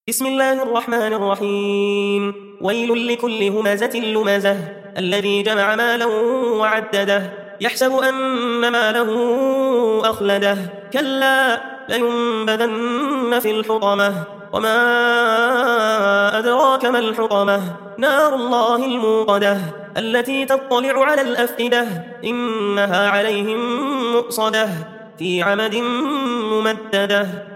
بسم الله الرحمن الرحيم. ويل لكل همزة لمزة الذي جمع مالا وعدده يحسب أن ماله أخلده كلا لينبذن في الحطمة وما أدراك ما الحطمة نار الله الموقدة التي تطلع على الأفئدة إنها عليهم مؤصدة في عمد ممددة.